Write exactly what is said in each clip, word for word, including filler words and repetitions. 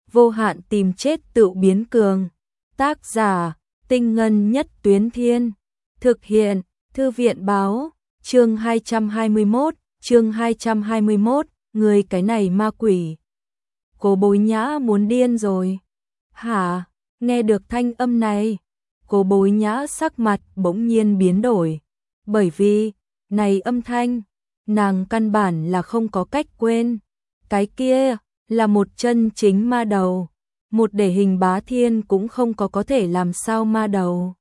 vô hạn tìm chết tự biến cường. Tác giả, Tinh Ngân Nhất Tuyến Thiên. Thực hiện, Thư viện báo, chương hai trăm hai mươi mốt, chương hai trăm hai mươi mốt, người cái này ma quỷ. Cố Bối Nhã muốn điên rồi. Hả? Nghe được thanh âm này, Cố Bối Nhã sắc mặt bỗng nhiên biến đổi. Bởi vì, này âm thanh, nàng căn bản là không có cách quên. Cái kia, là một chân chính ma đầu. Một để hình bá thiên cũng không có có thể làm sao ma đầu.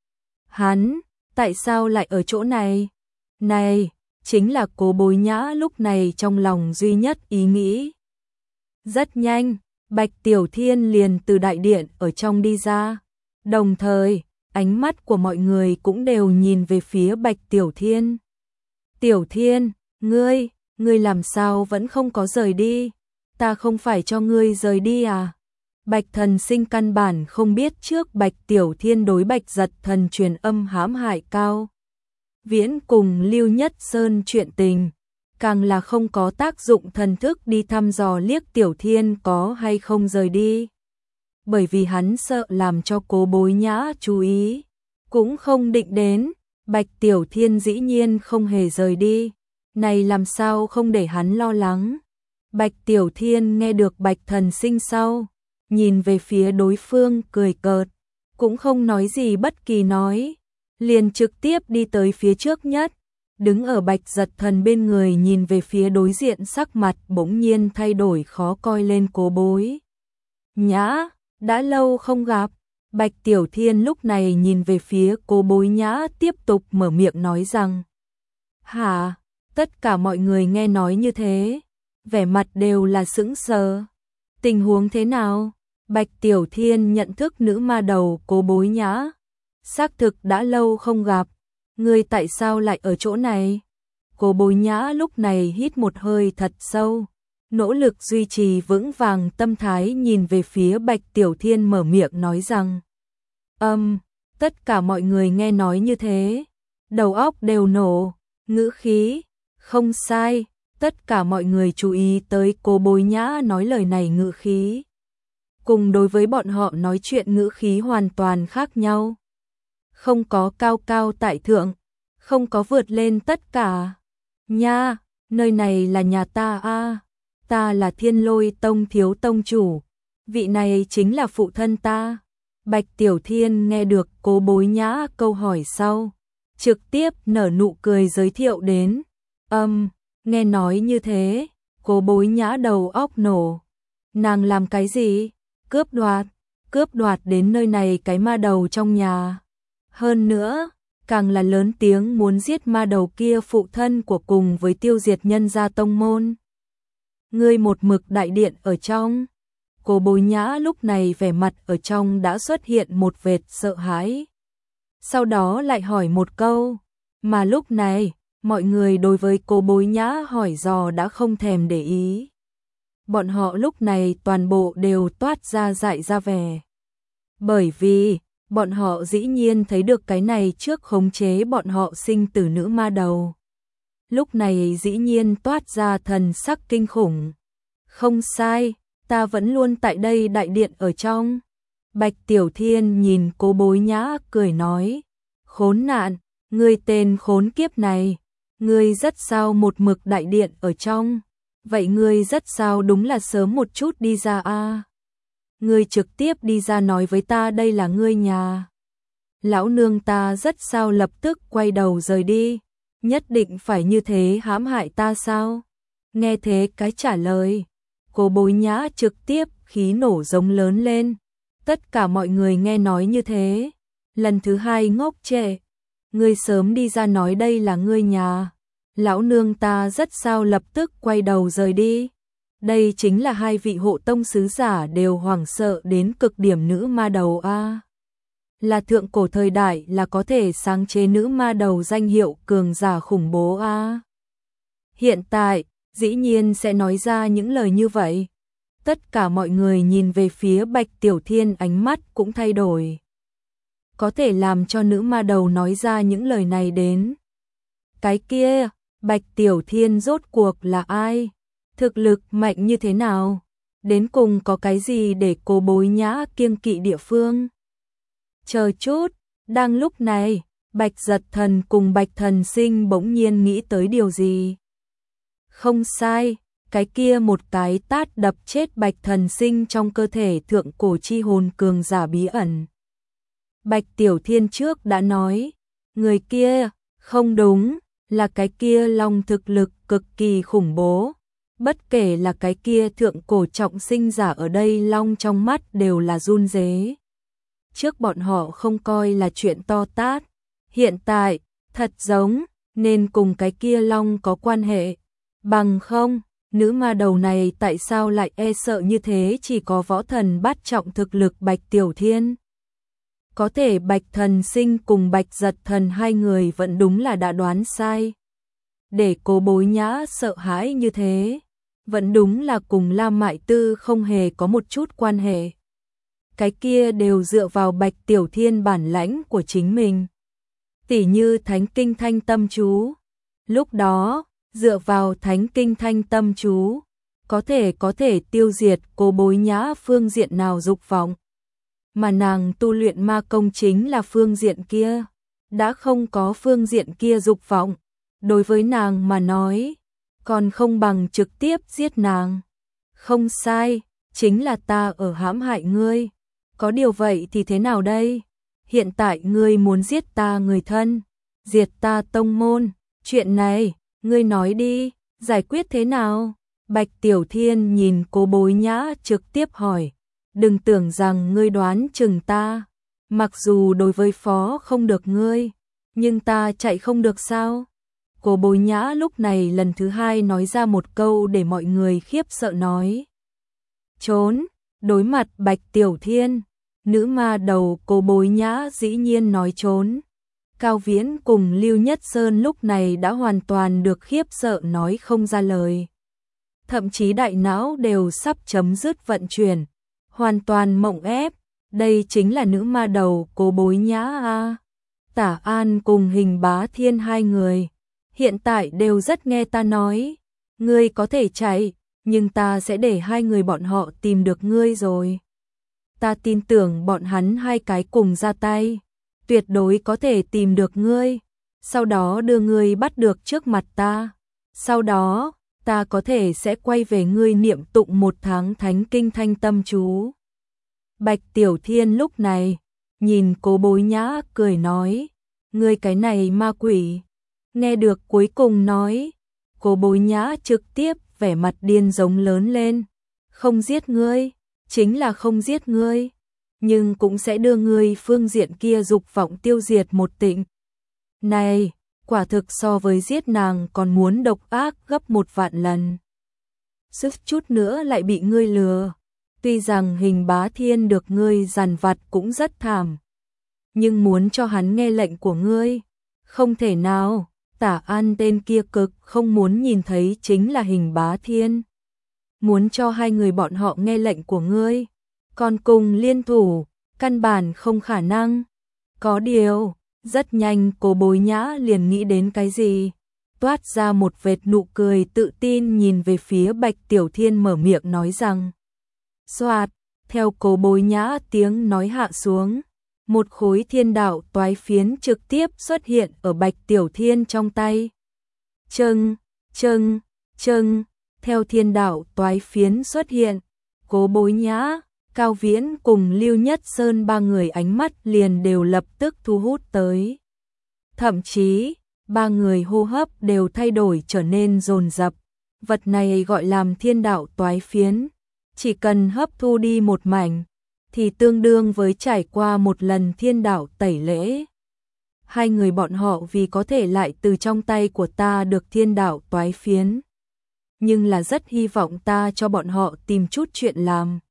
Hắn, tại sao lại ở chỗ này? Này, chính là Cố Bối Nhã lúc này trong lòng duy nhất ý nghĩ. Rất nhanh, Bạch Tiểu Thiên liền từ đại điện ở trong đi ra. Đồng thời, ánh mắt của mọi người cũng đều nhìn về phía Bạch Tiểu Thiên. Tiểu Thiên, ngươi, ngươi làm sao vẫn không có rời đi? Ta không phải cho ngươi rời đi à? Bạch Thần Sinh căn bản không biết trước Bạch Tiểu Thiên đối Bạch Giật Thần truyền âm hãm hại Cao Viễn cùng Lưu Nhất Sơn chuyện tình, càng là không có tác dụng thần thức đi thăm dò liếc Tiểu Thiên có hay không rời đi. Bởi vì hắn sợ làm cho Cố Bối Nhã chú ý, cũng không định đến, Bạch Tiểu Thiên dĩ nhiên không hề rời đi, này làm sao không để hắn lo lắng. Bạch Tiểu Thiên nghe được Bạch Thần Sinh sau, nhìn về phía đối phương cười cợt, cũng không nói gì bất kỳ nói, liền trực tiếp đi tới phía trước nhất, đứng ở Bạch Giật Thần bên người nhìn về phía đối diện, sắc mặt bỗng nhiên thay đổi khó coi lên. Cố Bối Nhã, đã lâu không gặp. Bạch Tiểu Thiên lúc này nhìn về phía Cố Bối Nhã tiếp tục mở miệng nói rằng: hả? Tất cả mọi người nghe nói như thế, vẻ mặt đều là sững sờ. Tình huống thế nào? Bạch Tiểu Thiên nhận thức nữ ma đầu Cố Bối Nhã. Xác thực đã lâu không gặp, ngươi tại sao lại ở chỗ này? Cố Bối Nhã lúc này hít một hơi thật sâu, nỗ lực duy trì vững vàng tâm thái, nhìn về phía Bạch Tiểu Thiên mở miệng nói rằng: Âm, um, tất cả mọi người nghe nói như thế, đầu óc đều nổ, ngữ khí, không sai, tất cả mọi người chú ý tới Cố Bối Nhã nói lời này ngữ khí. Cùng đối với bọn họ nói chuyện ngữ khí hoàn toàn khác nhau. Không có cao cao tại thượng, không có vượt lên tất cả. Nha, nơi này là nhà ta a, à, ta là Thiên Lôi Tông thiếu tông chủ, vị này chính là phụ thân ta. Bạch Tiểu Thiên nghe được Cố Bối Nhã câu hỏi sau, trực tiếp nở nụ cười giới thiệu đến. Âm, um, nghe nói như thế, Cố Bối Nhã đầu óc nổ. Nàng làm cái gì? Cướp đoạt, cướp đoạt đến nơi này cái ma đầu trong nhà. Hơn nữa, càng là lớn tiếng muốn giết ma đầu kia phụ thân của cùng với tiêu diệt nhân gia tông môn. Ngươi một mực đại điện ở trong. Cố Bối Nhã lúc này vẻ mặt ở trong đã xuất hiện một vệt sợ hãi. Sau đó lại hỏi một câu, mà lúc này, mọi người đối với Cố Bối Nhã hỏi dò đã không thèm để ý. Bọn họ lúc này toàn bộ đều toát ra dại ra vẻ. Bởi vì, bọn họ dĩ nhiên thấy được cái này trước khống chế bọn họ sinh tử nữ ma đầu. Lúc này dĩ nhiên toát ra thần sắc kinh khủng. Không sai, ta vẫn luôn tại đây đại điện ở trong. Bạch Tiểu Thiên nhìn Cố Bối Nhã cười nói: khốn nạn, ngươi tên khốn kiếp này, ngươi rất sao một mực đại điện ở trong. Vậy ngươi rất sao đúng là sớm một chút đi ra a. À. Ngươi trực tiếp đi ra nói với ta đây là ngươi nhà. Lão nương ta rất sao lập tức quay đầu rời đi, nhất định phải như thế hãm hại ta sao? Nghe thế cái trả lời, Cố Bối Nhã trực tiếp khí nổ giống lớn lên. Tất cả mọi người nghe nói như thế, lần thứ hai ngốc trệ. Ngươi sớm đi ra nói đây là ngươi nhà. Lão nương ta rất sao lập tức quay đầu rời đi. Đây chính là hai vị hộ tông sứ giả đều hoảng sợ đến cực điểm nữ ma đầu a. À. Là thượng cổ thời đại là có thể sáng chế nữ ma đầu danh hiệu cường giả khủng bố a. À. Hiện tại, dĩ nhiên sẽ nói ra những lời như vậy. Tất cả mọi người nhìn về phía Bạch Tiểu Thiên, ánh mắt cũng thay đổi. Có thể làm cho nữ ma đầu nói ra những lời này đến. Cái kia, Bạch Tiểu Thiên rốt cuộc là ai? Thực lực mạnh như thế nào? Đến cùng có cái gì để Cố Bối Nhã kiêng kỵ địa phương? Chờ chút, đang lúc này, Bạch Giật Thần cùng Bạch Thần Sinh bỗng nhiên nghĩ tới điều gì. Không sai, cái kia một cái tát đập chết Bạch Thần Sinh trong cơ thể thượng cổ chi hồn cường giả bí ẩn. Bạch Tiểu Thiên trước đã nói, người kia, không đúng, là cái kia long thực lực cực kỳ khủng bố. Bất kể là cái kia thượng cổ trọng sinh giả ở đây long trong mắt đều là run rế. Trước bọn họ không coi là chuyện to tát, hiện tại, thật giống, nên cùng cái kia long có quan hệ. Bằng không, nữ ma đầu này tại sao lại e sợ như thế, chỉ có võ thần bát trọng thực lực Bạch Tiểu Thiên. Có thể Bạch Thần Sinh cùng Bạch Giật Thần hai người vẫn đúng là đã đoán sai. Để Cố Bối Nhã sợ hãi như thế, vẫn đúng là cùng Lam Mại Tư không hề có một chút quan hệ. Cái kia đều dựa vào Bạch Tiểu Thiên bản lãnh của chính mình. Tỉ như Thánh Kinh Thanh Tâm Chú. Lúc đó, dựa vào Thánh Kinh Thanh Tâm Chú, có thể có thể tiêu diệt Cố Bối Nhã phương diện nào dục vọng. Mà nàng tu luyện ma công chính là phương diện kia, đã không có phương diện kia dục vọng, đối với nàng mà nói, còn không bằng trực tiếp giết nàng. Không sai, chính là ta ở hãm hại ngươi. Có điều vậy thì thế nào đây? Hiện tại ngươi muốn giết ta người thân, diệt ta tông môn, chuyện này, ngươi nói đi, giải quyết thế nào? Bạch Tiểu Thiên nhìn Cố Bối Nhã trực tiếp hỏi, đừng tưởng rằng ngươi đoán chừng ta, mặc dù đối với phó không được ngươi, nhưng ta chạy không được sao? Cố Bối Nhã lúc này lần thứ hai nói ra một câu để mọi người khiếp sợ nói. Trốn, đối mặt Bạch Tiểu Thiên, nữ ma đầu Cố Bối Nhã dĩ nhiên nói trốn. Cao Viễn cùng Lưu Nhất Sơn lúc này đã hoàn toàn được khiếp sợ nói không ra lời. Thậm chí đại não đều sắp chấm dứt vận chuyển, hoàn toàn mộng ép, đây chính là nữ ma đầu Cố Bối Nhã a. Tả An cùng Hình Bá Thiên hai người, hiện tại đều rất nghe ta nói, ngươi có thể chạy, nhưng ta sẽ để hai người bọn họ tìm được ngươi rồi. Ta tin tưởng bọn hắn hai cái cùng ra tay, tuyệt đối có thể tìm được ngươi, sau đó đưa ngươi bắt được trước mặt ta. Sau đó, ta có thể sẽ quay về ngươi niệm tụng một tháng Thánh Kinh Thanh Tâm Chú. Bạch Tiểu Thiên lúc này, nhìn Cố Bối Nhã cười nói, ngươi cái này ma quỷ. Nghe được cuối cùng nói, Cố Bối Nhã trực tiếp vẻ mặt điên giống lớn lên, không giết ngươi, chính là không giết ngươi, nhưng cũng sẽ đưa ngươi phương diện kia dục vọng tiêu diệt một tịnh. Này, quả thực so với giết nàng còn muốn độc ác gấp một vạn lần. Sức chút nữa lại bị ngươi lừa, tuy rằng Hình Bá Thiên được ngươi dằn vặt cũng rất thảm, nhưng muốn cho hắn nghe lệnh của ngươi, không thể nào. Tả An tên kia cực không muốn nhìn thấy chính là Hình Bá Thiên. Muốn cho hai người bọn họ nghe lệnh của ngươi, còn cùng liên thủ, căn bản không khả năng. Có điều, rất nhanh Cố Bối Nhã liền nghĩ đến cái gì, toát ra một vệt nụ cười tự tin nhìn về phía Bạch Tiểu Thiên mở miệng nói rằng. Soạt, theo Cố Bối Nhã tiếng nói hạ xuống, một khối thiên đạo toái phiến trực tiếp xuất hiện ở Bạch Tiểu Thiên trong tay. Châng, châng, châng, theo thiên đạo toái phiến xuất hiện, Cố Bối Nhã, Cao Viễn cùng Lưu Nhất Sơn ba người ánh mắt liền đều lập tức thu hút tới. Thậm chí, ba người hô hấp đều thay đổi trở nên dồn dập. Vật này gọi làm thiên đạo toái phiến, chỉ cần hấp thu đi một mảnh, thì tương đương với trải qua một lần thiên đạo tẩy lễ. Hai người bọn họ vì có thể lại từ trong tay của ta được thiên đạo toái phiến, nhưng là rất hy vọng ta cho bọn họ tìm chút chuyện làm.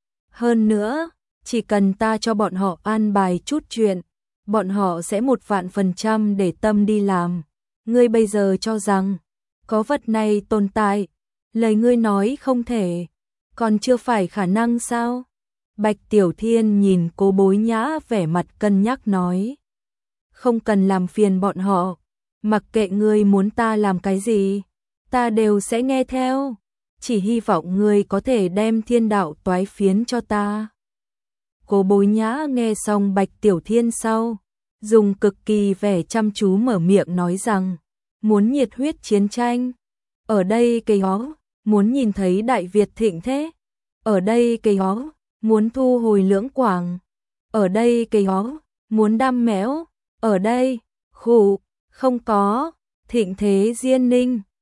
Hơn nữa, chỉ cần ta cho bọn họ an bài chút chuyện, bọn họ sẽ một vạn phần trăm để tâm đi làm. Ngươi bây giờ cho rằng, có vật này tồn tại, lời ngươi nói không thể, còn chưa phải khả năng sao? Bạch Tiểu Thiên nhìn Cố Bối Nhã vẻ mặt cân nhắc nói. Không cần làm phiền bọn họ, mặc kệ ngươi muốn ta làm cái gì, ta đều sẽ nghe theo. chỉ hy vọng ngươi có thể đem thiên đạo toái phiến cho ta. Cố Bối Nhã nghe xong Bạch Tiểu Thiên sau, dùng cực kỳ vẻ chăm chú mở miệng nói rằng, muốn nhiệt huyết chiến tranh, ở đây cây hó, muốn nhìn thấy Đại Việt thịnh thế, ở đây cây hó, muốn thu hồi Lưỡng Quảng, ở đây cây hó, muốn đam mẽo, ở đây, khủ, không có, thịnh thế Diên Ninh,